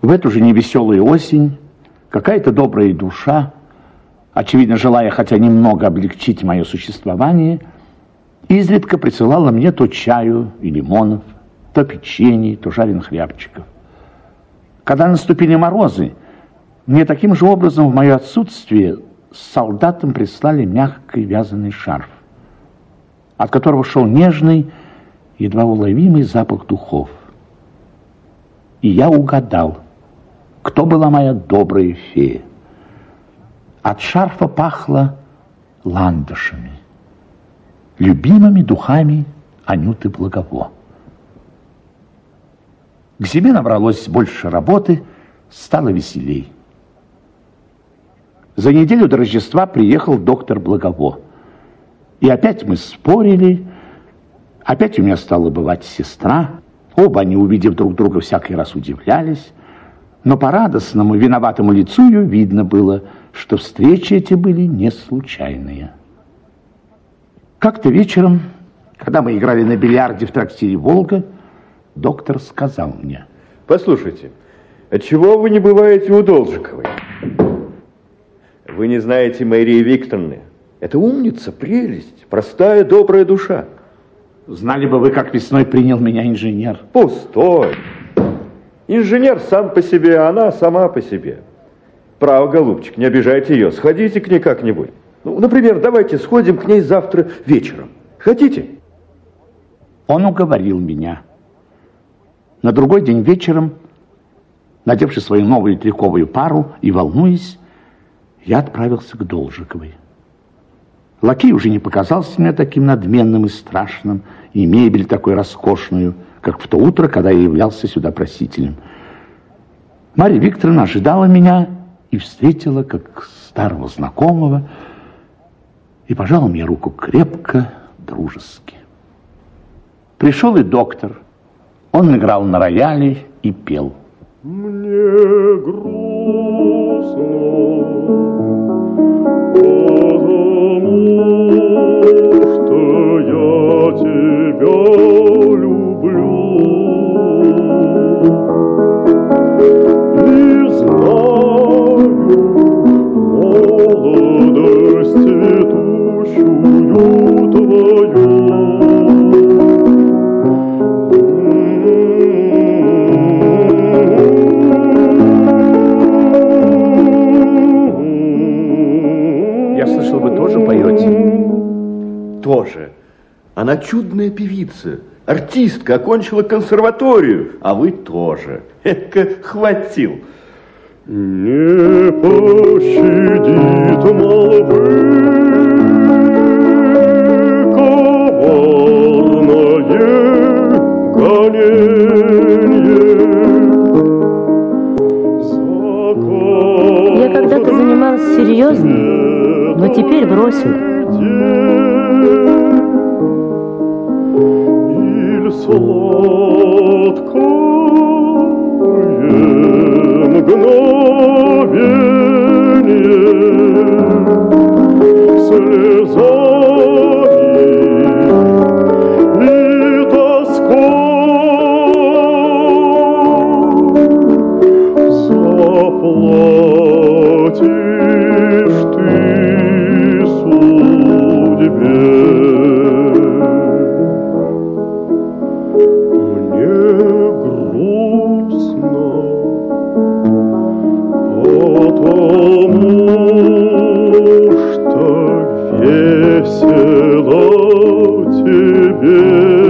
В эту же невеселую осень какая-то добрая душа, очевидно, желая хотя немного облегчить мое существование, изредка присылала мне то чаю и лимонов, то печенье, то жареных рябчиков. Когда наступили морозы, мне таким же образом в мое отсутствие с солдатом прислали мягкий вязаный шарф, от которого шел нежный, едва уловимый запах духов. И я угадал, кто была моя добрая фея. От шарфа пахло ландышами, любимыми духами Анюты Благово. К зиме набралось больше работы, стало веселей. За неделю до Рождества приехал доктор Благово. И опять мы спорили, опять у меня стала бывать сестра. Оба они, увидев друг друга, всякий раз удивлялись. Но по радостному, виноватому лицу ее видно было, что встречи эти были не случайные. Как-то вечером, когда мы играли на бильярде в трактире «Волга», доктор сказал мне: послушайте, отчего вы не бываете у Должиковой? Вы не знаете Марии Викторовны? Это умница, прелесть, простая, добрая душа. Знали бы вы, как весной принял меня инженер. Пустой. Инженер сам по себе, а она сама по себе. Право, голубчик, не обижайте ее, сходите к ней как-нибудь. Ну, например, давайте сходим к ней завтра вечером. Хотите? Он уговорил меня. На другой день вечером, надевши свою новую триковую пару и волнуясь, я отправился к Должиковой. Лакей уже не показался мне таким надменным и страшным, и мебель такой роскошную, как в то утро, когда я являлся сюда просителем. Марья Викторовна ожидала меня и встретила как старого знакомого, и пожала мне руку крепко, дружески. Пришел и доктор. Он играл на рояле и пел. Мне грустно, потому что я тебя люблю и знаю молодость цветущую твою. Я слышал, вы тоже поете? Тоже. Она чудная певица, артистка, окончила консерваторию, а вы тоже. Эка хватил. Не пощадит молвы коварное гоненье. Я когда-то занималась серьезно, но теперь бросила. Иль сладкое мгновенье слезами и тоской заплатишь ты судьбе. Мне грустно, потому что весело тебе.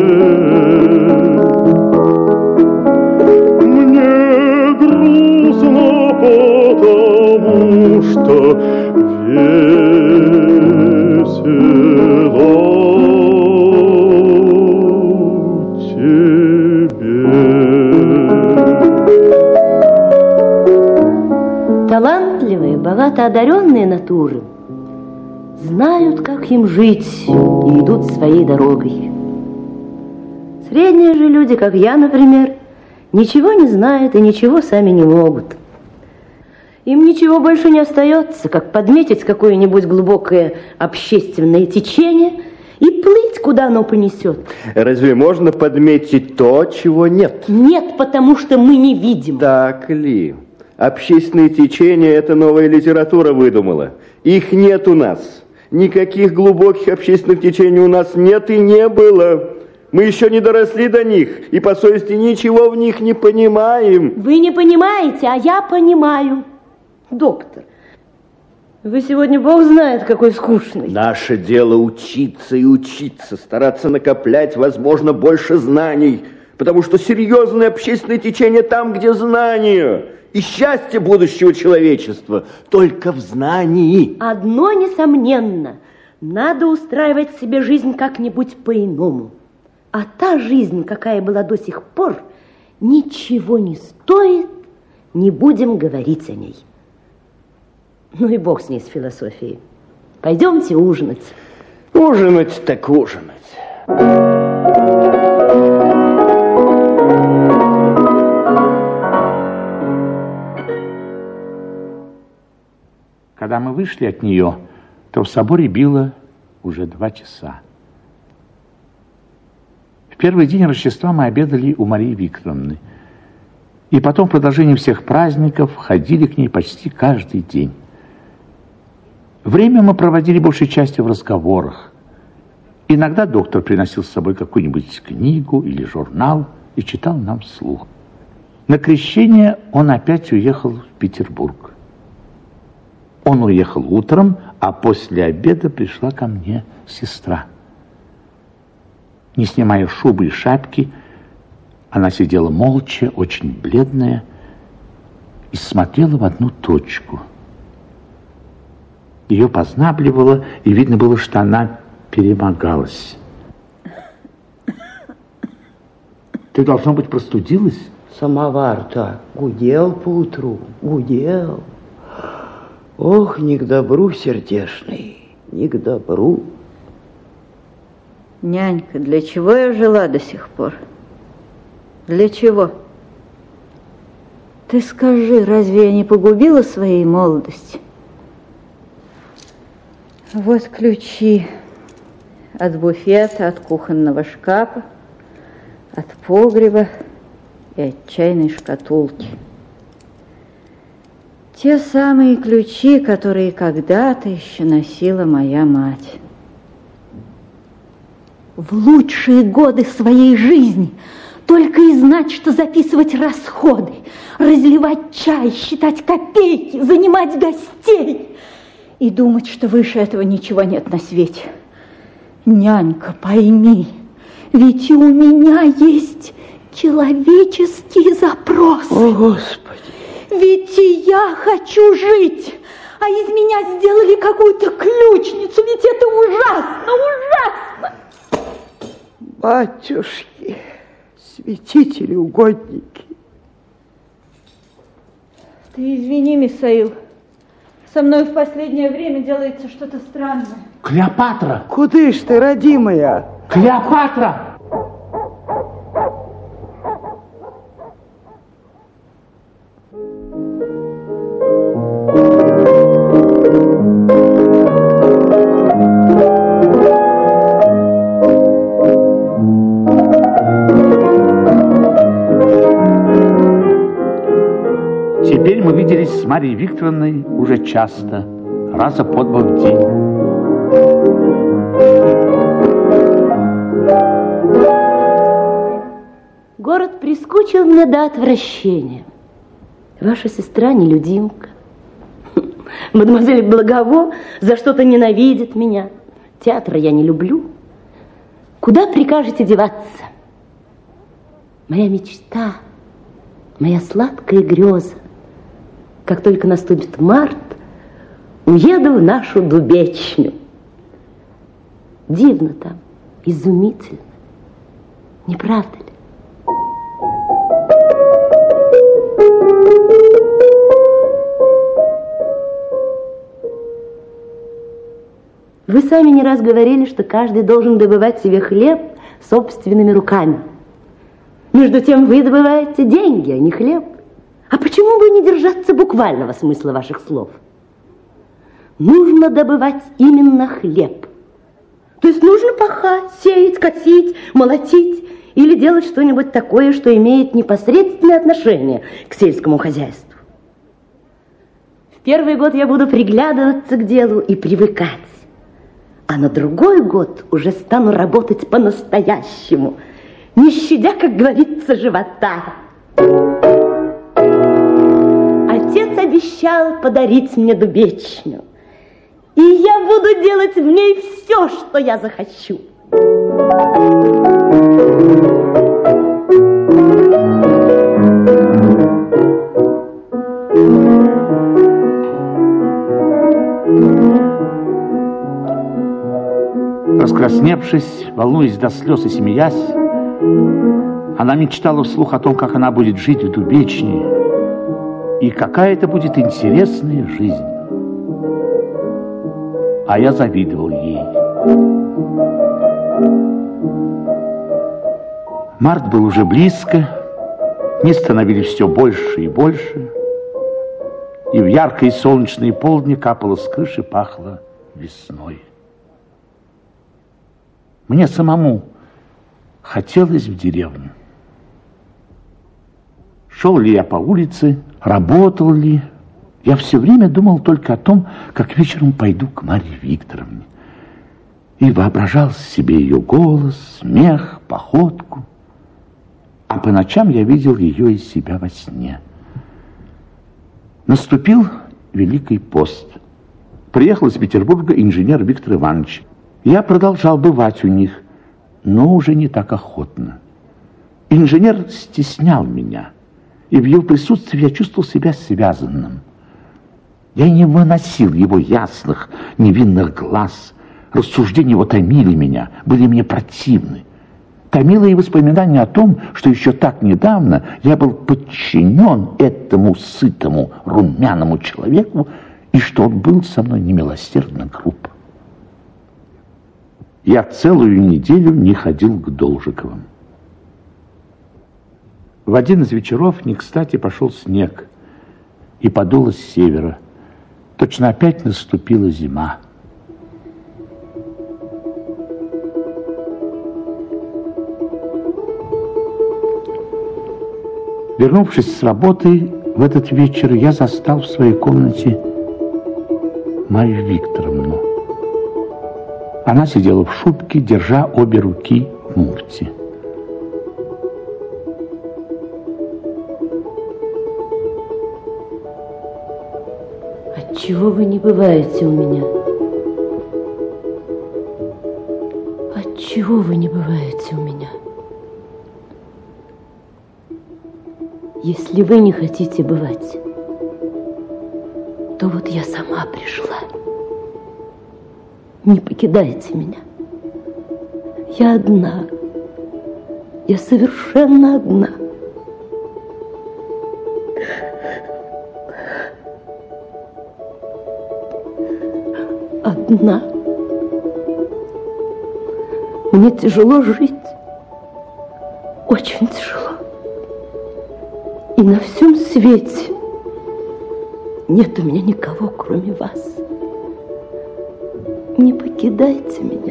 Мне грустно, потому что весело тебе. Талантливые, богато одаренные натуры знают, как им жить, и идут своей дорогой. Средние же люди, как я, например, ничего не знают и ничего сами не могут. Им ничего больше не остается, как подметить какое-нибудь глубокое общественное течение и плыть, куда оно понесет. Разве можно подметить то, чего нет? Нет, потому что мы не видим. Так ли? Общественные течения эта новая литература выдумала. Их нет у нас. Никаких глубоких общественных течений у нас нет и не было. Мы еще не доросли до них, и по совести ничего в них не понимаем. Вы не понимаете, а я понимаю. Доктор, вы сегодня бог знает, какой скучный. Наше дело учиться и учиться, стараться накоплять, возможно, больше знаний, потому что серьезное общественное течение там, где знания, и счастье будущего человечества только в знании. Одно несомненно, надо устраивать себе жизнь как-нибудь по-иному. А та жизнь, какая была до сих пор, ничего не стоит, не будем говорить о ней. Ну и бог с ней, с философией. Пойдемте ужинать. Ужинать так ужинать. Когда мы вышли от нее, то в соборе било уже 2 часа. В первый день Рождества мы обедали у Марии Викторовны. И потом в продолжении всех праздников ходили к ней почти каждый день. Время мы проводили большей частью в разговорах. Иногда доктор приносил с собой какую-нибудь книгу или журнал и читал нам вслух. На крещение он опять уехал в Петербург. Он уехал утром, а после обеда пришла ко мне сестра. Не снимая шубы и шапки, она сидела молча, очень бледная, и смотрела в одну точку. Ее познабливало, и видно было, что она перемогалась. Ты, должно быть, простудилась? Самовар-то гудел поутру, гудел. Ох, не к добру, сердешный, не к добру. Нянька, для чего я жила до сих пор? Для чего? Ты скажи, разве я не погубила своей молодости? Вот ключи от буфета, от кухонного шкафа, от погреба и от чайной шкатулки. Те самые ключи, которые когда-то еще носила моя мать. В лучшие годы своей жизни только и знать, что записывать расходы, разливать чай, считать копейки, занимать гостей и думать, что выше этого ничего нет на свете. Нянька, пойми, ведь и у меня есть человеческий запрос. О, Господи! Ведь и я хочу жить, а из меня сделали какую-то ключницу, ведь это ужасно, ужасно! Батюшки, святители, угодники. Ты извини, Мисаил, со мной в последнее время делается что-то странное. Клеопатра! Куды ж ты, родимая? Клеопатра! Теперь мы виделись с Марией Викторовной уже часто, раза по 2 в день. Город прискучил мне до отвращения. Ваша сестра нелюдимка. Мадемуазель Благово за что-то ненавидит меня. Театра я не люблю. Куда прикажете деваться? Моя мечта, моя сладкая греза. Как только наступит март, уеду в нашу Дубечню. Дивно там, изумительно. Не правда ли? Вы сами не раз говорили, что каждый должен добывать себе хлеб собственными руками. Между тем вы добываете деньги, а не хлеб. А почему бы не держаться буквального смысла ваших слов? Нужно добывать именно хлеб. То есть нужно пахать, сеять, косить, молотить или делать что-нибудь такое, что имеет непосредственное отношение к сельскому хозяйству. В первый год я буду приглядываться к делу и привыкать. А на другой год уже стану работать по-настоящему, не щадя, как говорится, живота. Отец обещал подарить мне дубечню, и я буду делать в ней все, что я захочу. Раскрасневшись, волнуясь до слез и смеясь, она мечтала вслух о том, как она будет жить в дубечне, и какая это будет интересная жизнь. А я завидовал ей. Март был уже близко, дни становились все больше и больше, и в яркие солнечные полдни капало с крыши, пахло весной. Мне самому хотелось в деревню. Шел ли я по улице, работал ли, я все время думал только о том, как вечером пойду к Марье Викторовне. И воображал себе ее голос, смех, походку. А по ночам я видел ее из себя во сне. Наступил Великий пост. Приехал из Петербурга инженер Виктор Иванович. Я продолжал бывать у них, но уже не так охотно. Инженер стеснял меня, и в его присутствии я чувствовал себя связанным. Я не выносил его ясных, невинных глаз. Рассуждения его томили меня, были мне противны. Томило и воспоминание о том, что еще так недавно я был подчинен этому сытому, румяному человеку, и что он был со мной немилосердно груб. Я целую неделю не ходил к Должиковым. В один из вечеров не кстати пошел снег, и подуло с севера. Точно опять наступила зима. Вернувшись с работы, в этот вечер я застал в своей комнате Марью Викторовну. Она сидела в шубке, держа обе руки в муфте. Отчего вы не бываете у меня? Отчего вы не бываете у меня? Если вы не хотите бывать, то вот я сама пришла. Не покидайте меня. Я одна. Я совершенно одна. Одна. Мне тяжело жить. Очень тяжело. И на всем свете нет у меня никого, кроме вас. Не покидайте меня.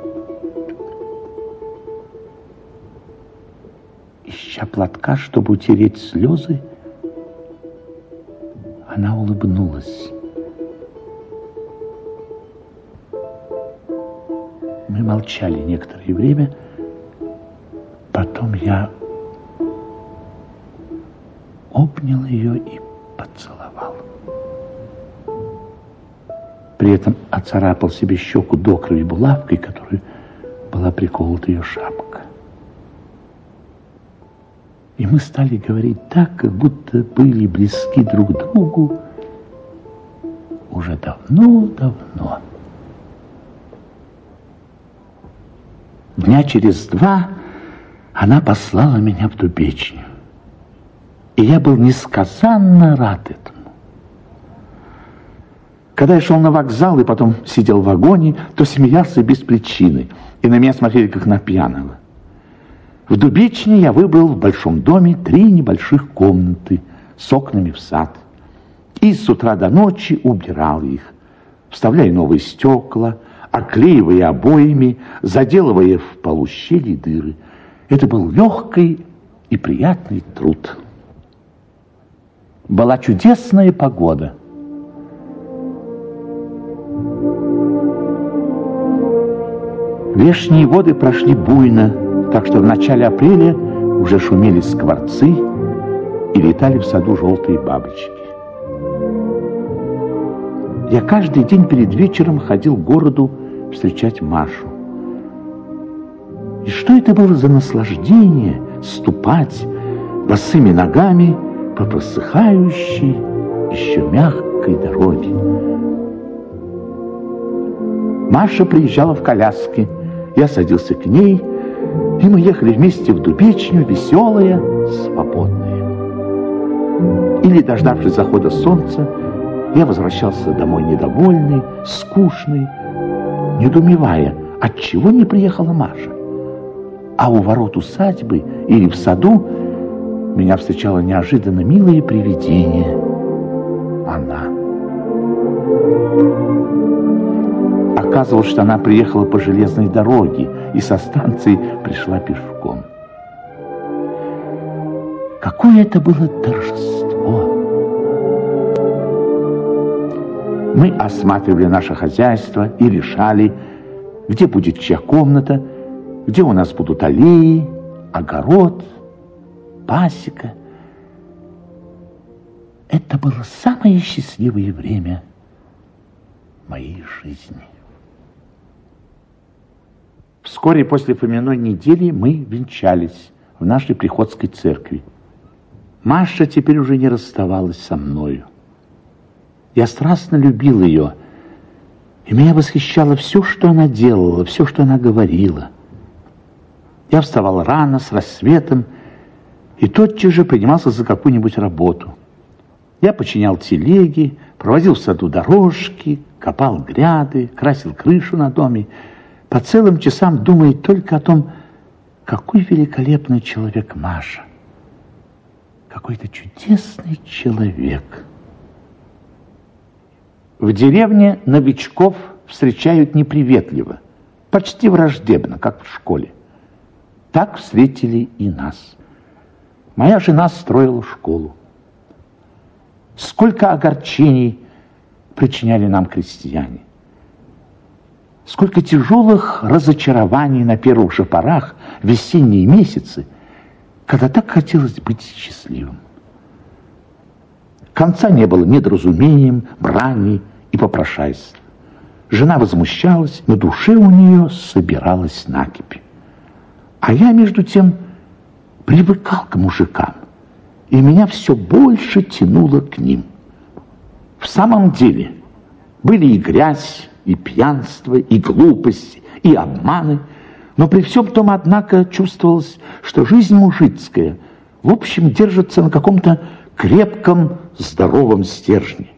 Ища платка, чтобы утереть слезы, она улыбнулась. Мы молчали некоторое время. Потом я обнял ее и поцеловал. При этом оцарапал себе щеку до крови булавкой, которой была приколота ее шапка. И мы стали говорить так, как будто были близки друг к другу уже давно-давно. Дня через 2 она послала меня в Дубечню. И я был несказанно рад этому. Когда я шел на вокзал и потом сидел в вагоне, то смеялся без причины, и на меня смотрели как на пьяного. В Дубечне я выбрал в большом доме 3 небольших комнаты с окнами в сад. И с утра до ночи убирал их, вставляя новые стекла, оклеивая обоями, заделывая в полу щели и дыры. Это был легкий и приятный труд. Была чудесная погода. Вешние воды прошли буйно, так что в начале апреля уже шумели скворцы и летали в саду желтые бабочки. Я каждый день перед вечером ходил к городу встречать Машу. И что это было за наслаждение ступать босыми ногами по просыхающей, еще мягкой дороге. Маша приезжала в коляске. Я садился к ней, и мы ехали вместе в Дубечню, веселая, свободная. Или, дождавшись захода солнца, я возвращался домой недовольный, скучный, недоумевая, отчего не приехала Маша. А у ворот усадьбы или в саду меня встречало неожиданно милое привидение. Она. Оказывалось, что она приехала по железной дороге и со станции пришла пешком. Какое это было торжество! Мы осматривали наше хозяйство и решали, где будет чья комната, где у нас будут аллеи, огород, пасека. Это было самое счастливое время моей жизни. Вскоре после Фоминой недели мы венчались в нашей приходской церкви. Маша теперь уже не расставалась со мною. Я страстно любил ее, и меня восхищало все, что она делала, все, что она говорила. Я вставал рано, с рассветом, и тотчас же принимался за какую-нибудь работу. Я починял телеги, проводил в саду дорожки, копал гряды, красил крышу на доме, по целым часам думая только о том, какой великолепный человек Маша, какой-то чудесный человек. В деревне новичков встречают неприветливо, почти враждебно, как в школе. Так встретили и нас. Моя жена строила школу. Сколько огорчений причиняли нам крестьяне. Сколько тяжелых разочарований на первых же порах, в весенние месяцы, когда так хотелось быть счастливым. Конца не было недоразумением, брани и попрошайств. Жена возмущалась, на душе у нее собиралась накипь. А я, между тем, привыкал к мужикам, и меня все больше тянуло к ним. В самом деле, были и грязь, и пьянство, и глупость, и обманы, но при всем том, однако, чувствовалось, что жизнь мужицкая, в общем, держится на каком-то крепком, здоровом стержне.